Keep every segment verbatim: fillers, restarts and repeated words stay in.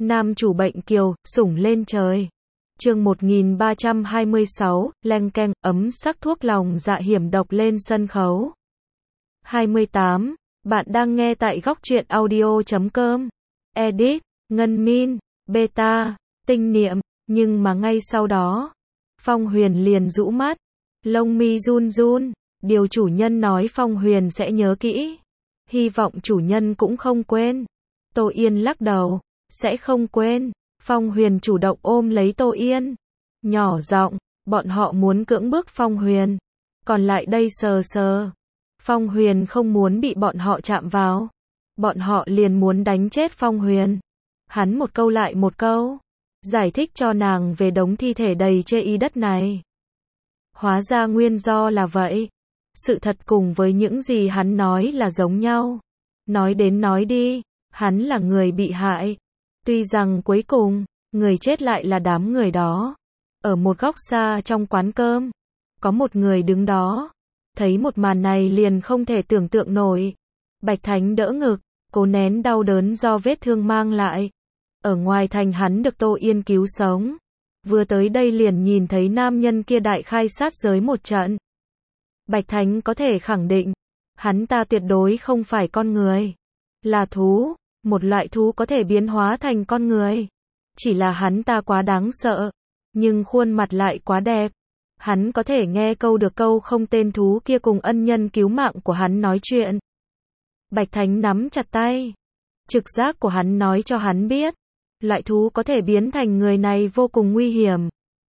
Nam chủ bệnh kiều, sủng lên trời. Chương một nghìn ba trăm hai mươi sáu, leng keng, ấm sắc thuốc lòng dạ hiểm độc lên sân khấu. hai mươi tám. Bạn đang nghe tại góc truyện audio chấm com. Edit, Ngân Min, Beta, Tinh Niệm, nhưng mà ngay sau đó, Phong Huyền liền rũ mắt, lông mi run run, điều chủ nhân nói Phong Huyền sẽ nhớ kỹ. Hy vọng chủ nhân cũng không quên. Tô Yên lắc đầu, sẽ không quên. Phong Huyền chủ động ôm lấy Tô Yên, nhỏ giọng, bọn họ muốn cưỡng bức Phong Huyền, còn lại đây sờ sờ. Phong Huyền không muốn bị bọn họ chạm vào, bọn họ liền muốn đánh chết Phong Huyền. Hắn một câu lại một câu, giải thích cho nàng về đống thi thể đầy chê y đất này. Hóa ra nguyên do là vậy. Sự thật cùng với những gì hắn nói là giống nhau. Nói đến nói đi, hắn là người bị hại. Tuy rằng cuối cùng, người chết lại là đám người đó. Ở một góc xa trong quán cơm, có một người đứng đó. Thấy một màn này liền không thể tưởng tượng nổi. Bạch Thánh đỡ ngực, cố nén đau đớn do vết thương mang lại. Ở ngoài thành hắn được Tô Yên cứu sống. Vừa tới đây liền nhìn thấy nam nhân kia đại khai sát giới một trận. Bạch Thánh có thể khẳng định, hắn ta tuyệt đối không phải con người, là thú, một loại thú có thể biến hóa thành con người. Chỉ là hắn ta quá đáng sợ, nhưng khuôn mặt lại quá đẹp. Hắn có thể nghe câu được câu không tên thú kia cùng ân nhân cứu mạng của hắn nói chuyện. Bạch Thánh nắm chặt tay. Trực giác của hắn nói cho hắn biết, loại thú có thể biến thành người này vô cùng nguy hiểm.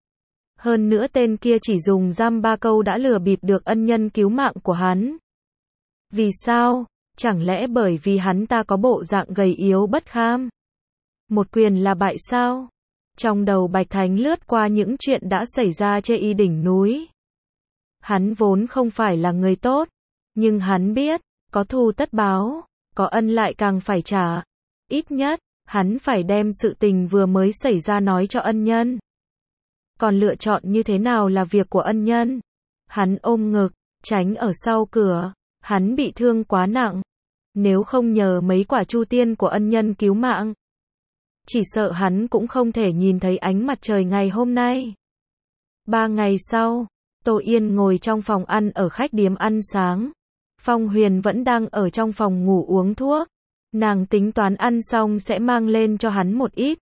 Hơn nữa tên kia chỉ dùng giam ba câu đã lừa bịp được ân nhân cứu mạng của hắn. Vì sao? Chẳng lẽ bởi vì hắn ta có bộ dạng gầy yếu bất kham? Một quyền là bại sao? Trong đầu Bạch Thánh lướt qua những chuyện đã xảy ra trên y đỉnh núi. Hắn vốn không phải là người tốt, nhưng hắn biết, có thù tất báo, có ân lại càng phải trả. Ít nhất, hắn phải đem sự tình vừa mới xảy ra nói cho ân nhân. Còn lựa chọn như thế nào là việc của ân nhân. Hắn ôm ngực, tránh ở sau cửa. Hắn bị thương quá nặng. Nếu không nhờ mấy quả chu tiên của ân nhân cứu mạng, chỉ sợ hắn cũng không thể nhìn thấy ánh mặt trời ngày hôm nay. Ba ngày sau, Tô Yên ngồi trong phòng ăn ở khách điếm ăn sáng. Phong Huyền vẫn đang ở trong phòng ngủ uống thuốc. Nàng tính toán ăn xong sẽ mang lên cho hắn một ít.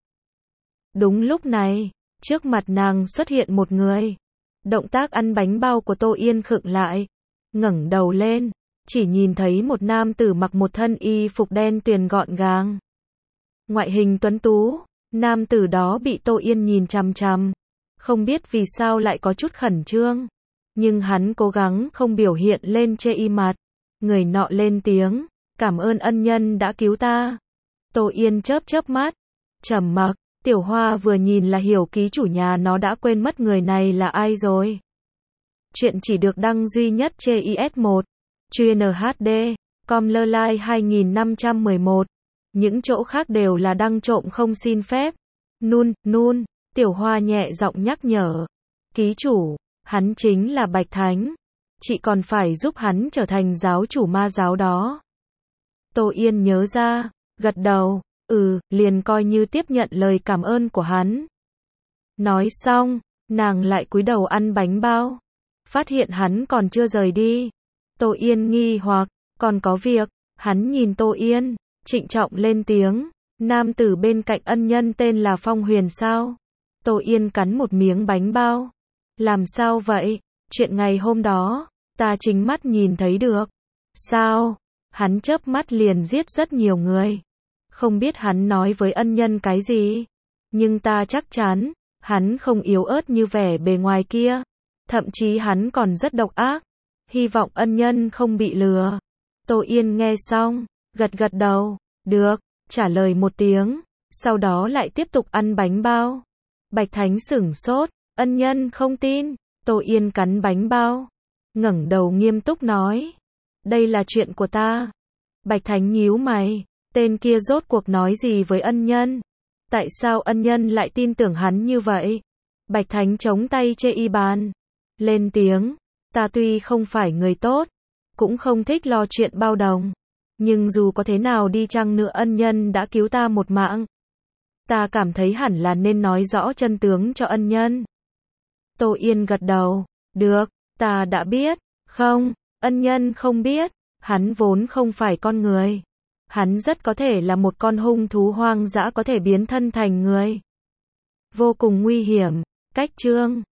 Đúng lúc này, trước mặt nàng xuất hiện một người. Động tác ăn bánh bao của Tô Yên khựng lại. Ngẩng đầu lên, chỉ nhìn thấy một nam tử mặc một thân y phục đen tuyền gọn gàng. Ngoại hình tuấn tú, nam tử đó bị Tô Yên nhìn chằm chằm. Không biết vì sao lại có chút khẩn trương. Nhưng hắn cố gắng không biểu hiện lên chê y mặt. Người nọ lên tiếng, cảm ơn ân nhân đã cứu ta. Tô Yên chớp chớp mắt, trầm mặc. Tiểu Hoa vừa nhìn là hiểu ký chủ nhà nó đã quên mất người này là ai rồi. Chuyện chỉ được đăng duy nhất trên i ét một, chuyên hát đê, com lơ lai hai nghìn năm trăm mười một. Những chỗ khác đều là đăng trộm không xin phép. Nun, nun, Tiểu Hoa nhẹ giọng nhắc nhở. Ký chủ, hắn chính là Bạch Thánh. Chị còn phải giúp hắn trở thành giáo chủ ma giáo đó. Tô Yên nhớ ra, gật đầu. Ừ, liền coi như tiếp nhận lời cảm ơn của hắn. Nói xong, nàng lại cúi đầu ăn bánh bao. Phát hiện hắn còn chưa rời đi. Tô Yên nghi hoặc, còn có việc. Hắn nhìn Tô Yên, trịnh trọng lên tiếng. Nam tử bên cạnh ân nhân tên là Phong Huyền sao? Tô Yên cắn một miếng bánh bao. Làm sao vậy? Chuyện ngày hôm đó, ta chính mắt nhìn thấy được. Sao? Hắn chớp mắt liền giết rất nhiều người. Không biết hắn nói với ân nhân cái gì, nhưng ta chắc chắn, hắn không yếu ớt như vẻ bề ngoài kia. Thậm chí hắn còn rất độc ác. Hy vọng ân nhân không bị lừa. Tô Yên nghe xong, gật gật đầu, được, trả lời một tiếng, sau đó lại tiếp tục ăn bánh bao. Bạch Thánh sửng sốt, ân nhân không tin. Tô Yên cắn bánh bao, ngẩng đầu nghiêm túc nói, đây là chuyện của ta. Bạch Thánh nhíu mày. Tên kia rốt cuộc nói gì với ân nhân? Tại sao ân nhân lại tin tưởng hắn như vậy? Bạch Thánh chống tay chê y bàn. Lên tiếng, ta tuy không phải người tốt, cũng không thích lo chuyện bao đồng. Nhưng dù có thế nào đi chăng nữa ân nhân đã cứu ta một mạng. Ta cảm thấy hẳn là nên nói rõ chân tướng cho ân nhân. Tô Yên gật đầu. Được, ta đã biết. Không, ân nhân không biết. Hắn vốn không phải con người. Hắn rất có thể là một con hung thú hoang dã có thể biến thân thành người. Vô cùng nguy hiểm. Cách chương